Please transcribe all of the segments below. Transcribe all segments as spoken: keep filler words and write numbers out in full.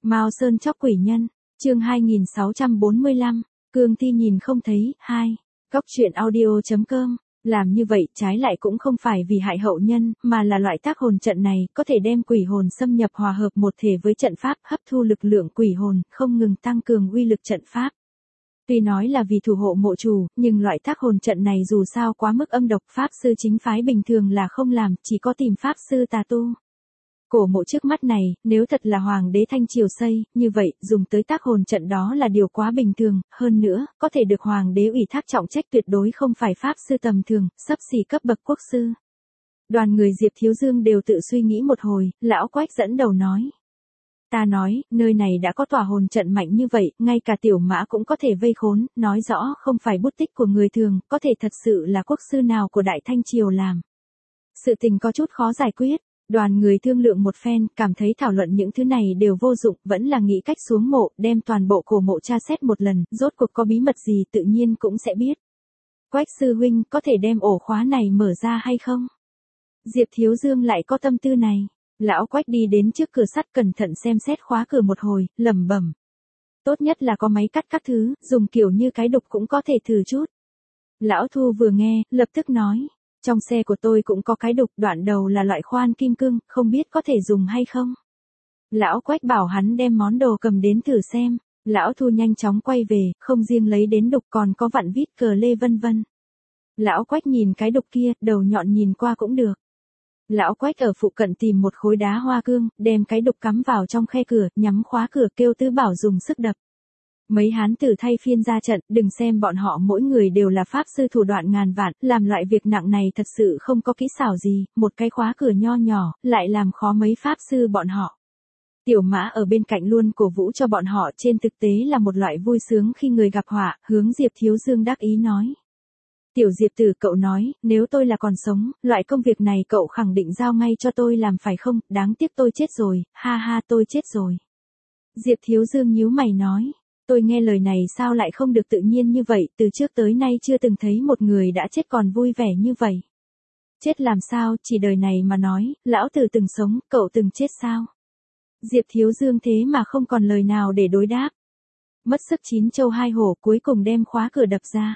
Mao Sơn chóc quỷ nhân, chương hai nghìn sáu trăm bốn mươi lăm, Cương Thi nhìn không thấy, hai. Góc truyện audio.com, làm như vậy trái lại cũng không phải vì hại hậu nhân, mà là loại tác hồn trận này, có thể đem quỷ hồn xâm nhập hòa hợp một thể với trận pháp, hấp thu lực lượng quỷ hồn, không ngừng tăng cường uy lực trận pháp. Tuy nói là vì thủ hộ mộ chủ, nhưng loại tác hồn trận này dù sao quá mức âm độc, pháp sư chính phái bình thường là không làm, chỉ có tìm pháp sư tà tu. Cổ mộ trước mắt này, nếu thật là hoàng đế Thanh Triều xây, như vậy, dùng tới tác hồn trận đó là điều quá bình thường, hơn nữa, có thể được hoàng đế ủy thác trọng trách tuyệt đối không phải pháp sư tầm thường, xấp xỉ cấp bậc quốc sư. Đoàn người Diệp Thiếu Dương đều tự suy nghĩ một hồi, lão Quách dẫn đầu nói. Ta nói, nơi này đã có tòa hồn trận mạnh như vậy, ngay cả tiểu mã cũng có thể vây khốn, nói rõ không phải bút tích của người thường, có thể thật sự là quốc sư nào của Đại Thanh Triều làm. Sự tình có chút khó giải quyết. Đoàn người thương lượng một phen, cảm thấy thảo luận những thứ này đều vô dụng, vẫn là nghĩ cách xuống mộ, đem toàn bộ cổ mộ tra xét một lần, rốt cuộc có bí mật gì tự nhiên cũng sẽ biết. Quách sư huynh, có thể đem ổ khóa này mở ra hay không? Diệp Thiếu Dương lại có tâm tư này. Lão Quách đi đến trước cửa sắt cẩn thận xem xét khóa cửa một hồi, lẩm bẩm. Tốt nhất là có máy cắt các thứ, dùng kiểu như cái đục cũng có thể thử chút. Lão Thu vừa nghe, lập tức nói. Trong xe của tôi cũng có cái đục, đoạn đầu là loại khoan kim cương, không biết có thể dùng hay không. Lão Quách bảo hắn đem món đồ cầm đến thử xem. Lão Thu nhanh chóng quay về, không riêng lấy đến đục còn có vặn vít cờ lê vân vân. Lão Quách nhìn cái đục kia, đầu nhọn nhìn qua cũng được. Lão Quách ở phụ cận tìm một khối đá hoa cương, đem cái đục cắm vào trong khe cửa, nhắm khóa cửa, kêu Tứ Bảo dùng sức đập. Mấy hán tử thay phiên ra trận, đừng xem bọn họ mỗi người đều là pháp sư thủ đoạn ngàn vạn, làm loại việc nặng này thật sự không có kỹ xảo gì, một cái khóa cửa nho nhỏ, lại làm khó mấy pháp sư bọn họ. Tiểu Mã ở bên cạnh luôn cổ vũ cho bọn họ, trên thực tế là một loại vui sướng khi người gặp họa, hướng Diệp Thiếu Dương đắc ý nói. Tiểu Diệp tử, cậu nói, nếu tôi là còn sống, loại công việc này cậu khẳng định giao ngay cho tôi làm phải không, đáng tiếc tôi chết rồi, ha ha tôi chết rồi. Diệp Thiếu Dương nhíu mày nói. Tôi nghe lời này sao lại không được tự nhiên như vậy, từ trước tới nay chưa từng thấy một người đã chết còn vui vẻ như vậy. Chết làm sao, chỉ đời này mà nói, lão tử từng sống, cậu từng chết sao? Diệp Thiếu Dương thế mà không còn lời nào để đối đáp. Mất sức chín châu hai hổ, cuối cùng đem khóa cửa đập ra.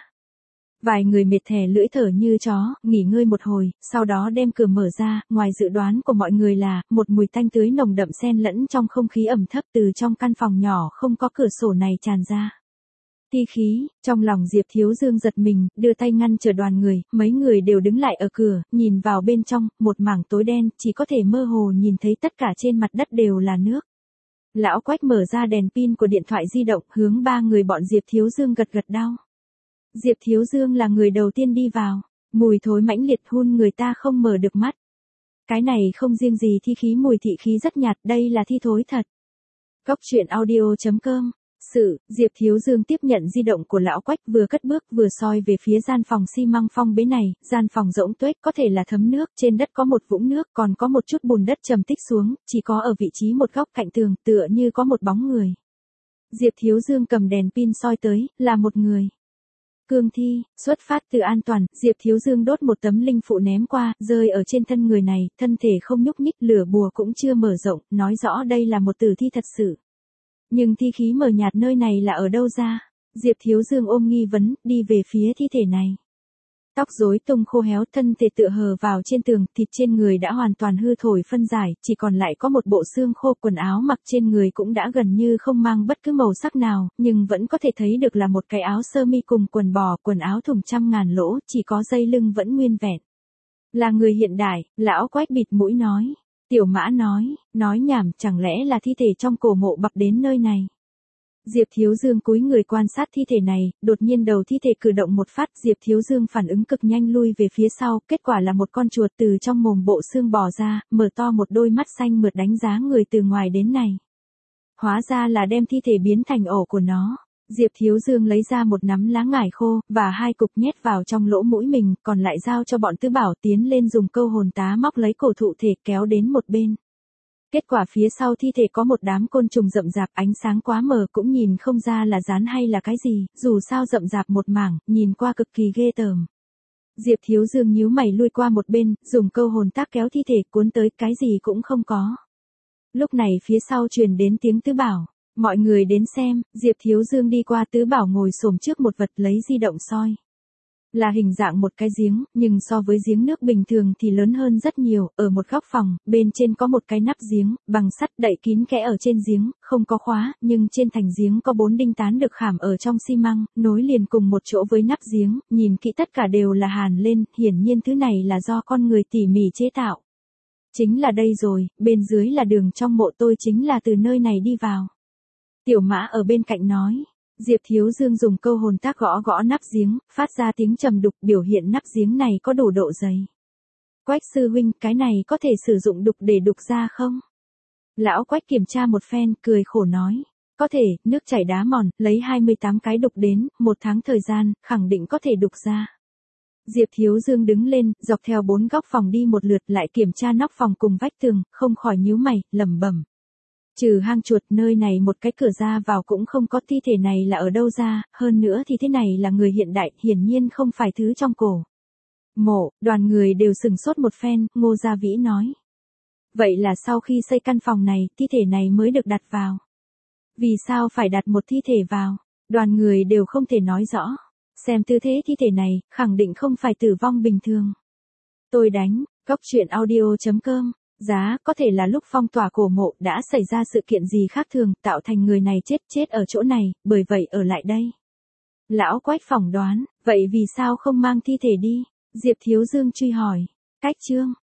Vài người mệt thè lưỡi thở như chó, nghỉ ngơi một hồi, sau đó đem cửa mở ra, ngoài dự đoán của mọi người là, một mùi tanh tưới nồng đậm xen lẫn trong không khí ẩm thấp từ trong căn phòng nhỏ không có cửa sổ này tràn ra. Ti khí, trong lòng Diệp Thiếu Dương giật mình, đưa tay ngăn chờ đoàn người, mấy người đều đứng lại ở cửa, nhìn vào bên trong, một mảng tối đen, chỉ có thể mơ hồ nhìn thấy tất cả trên mặt đất đều là nước. Lão Quách mở ra đèn pin của điện thoại di động, hướng ba người bọn Diệp Thiếu Dương gật gật đau. Diệp Thiếu Dương là người đầu tiên đi vào, mùi thối mãnh liệt hun người ta không mở được mắt. Cái này không riêng gì thi khí, mùi thị khí rất nhạt, đây là thi thối thật. Góc truyện audio.com, sự, Diệp Thiếu Dương tiếp nhận di động của lão Quách, vừa cất bước vừa soi về phía gian phòng xi măng phong bế này, gian phòng rỗng tuếch, có thể là thấm nước, trên đất có một vũng nước, còn có một chút bùn đất trầm tích xuống, chỉ có ở vị trí một góc cạnh tường, tựa như có một bóng người. Diệp Thiếu Dương cầm đèn pin soi tới, là một người. Cương Thi, xuất phát từ an toàn, Diệp Thiếu Dương đốt một tấm linh phụ ném qua, rơi ở trên thân người này, thân thể không nhúc nhích, lửa bùa cũng chưa mở rộng, nói rõ đây là một tử thi thật sự. Nhưng thi khí mờ nhạt nơi này là ở đâu ra? Diệp Thiếu Dương ôm nghi vấn, đi về phía thi thể này. Tóc rối tung khô héo, thân thể tựa hờ vào trên tường, thịt trên người đã hoàn toàn hư thổi phân giải, chỉ còn lại có một bộ xương khô, quần áo mặc trên người cũng đã gần như không mang bất cứ màu sắc nào, nhưng vẫn có thể thấy được là một cái áo sơ mi cùng quần bò, quần áo thủng trăm ngàn lỗ, chỉ có dây lưng vẫn nguyên vẹn. Là người hiện đại, lão Quách bịt mũi nói. Tiểu Mã nói, nói nhảm, chẳng lẽ là thi thể trong cổ mộ bập đến nơi này. Diệp Thiếu Dương cúi người quan sát thi thể này, đột nhiên đầu thi thể cử động một phát, Diệp Thiếu Dương phản ứng cực nhanh lui về phía sau, kết quả là một con chuột từ trong mồm bộ xương bò ra, mở to một đôi mắt xanh mượt đánh giá người từ ngoài đến này. Hóa ra là đem thi thể biến thành ổ của nó. Diệp Thiếu Dương lấy ra một nắm lá ngải khô, và hai cục nhét vào trong lỗ mũi mình, còn lại giao cho bọn Tứ Bảo tiến lên dùng câu hồn tá móc lấy cổ thụ thể kéo đến một bên. Kết quả phía sau thi thể có một đám côn trùng rậm rạp, ánh sáng quá mờ cũng nhìn không ra là rán hay là cái gì, dù sao rậm rạp một mảng, nhìn qua cực kỳ ghê tởm. Diệp Thiếu Dương nhíu mày lui qua một bên, dùng câu hồn tác kéo thi thể cuốn tới, cái gì cũng không có. Lúc này phía sau truyền đến tiếng Tứ Bảo. Mọi người đến xem, Diệp Thiếu Dương đi qua Tứ Bảo ngồi xổm trước một vật lấy di động soi. Là hình dạng một cái giếng, nhưng so với giếng nước bình thường thì lớn hơn rất nhiều, ở một góc phòng, bên trên có một cái nắp giếng, bằng sắt đậy kín kẽ ở trên giếng, không có khóa, nhưng trên thành giếng có bốn đinh tán được khảm ở trong xi măng, nối liền cùng một chỗ với nắp giếng, nhìn kỹ tất cả đều là hàn lên, hiển nhiên thứ này là do con người tỉ mỉ chế tạo. Chính là đây rồi, bên dưới là đường trong mộ, tôi chính là từ nơi này đi vào. Tiểu Mã ở bên cạnh nói. Diệp Thiếu Dương dùng câu hồn tác gõ gõ nắp giếng, phát ra tiếng trầm đục, biểu hiện nắp giếng này có đủ độ dày. Quách sư huynh, cái này có thể sử dụng đục để đục ra không? Lão Quách kiểm tra một phen, cười khổ nói. Có thể, nước chảy đá mòn, lấy hai mươi tám cái đục đến, một tháng thời gian, khẳng định có thể đục ra. Diệp Thiếu Dương đứng lên, dọc theo bốn góc phòng đi một lượt, lại kiểm tra nóc phòng cùng vách tường, không khỏi nhíu mày, lẩm bẩm. Trừ hang chuột, nơi này một cái cửa ra vào cũng không có, thi thể này là ở đâu ra, hơn nữa thì thế này là người hiện đại, hiển nhiên không phải thứ trong cổ mộ. Đoàn người đều sừng sốt một phen, Ngô Gia Vĩ nói. Vậy là sau khi xây căn phòng này, thi thể này mới được đặt vào. Vì sao phải đặt một thi thể vào? Đoàn người đều không thể nói rõ. Xem tư thế thi thể này, khẳng định không phải tử vong bình thường. Tôi đánh, cóc truyện audio chấm com. Giá, có thể là lúc phong tỏa cổ mộ đã xảy ra sự kiện gì khác thường, tạo thành người này chết chết ở chỗ này, bởi vậy ở lại đây. Lão Quách phỏng đoán, vậy vì sao không mang thi thể đi? Diệp Thiếu Dương truy hỏi. Cách chương.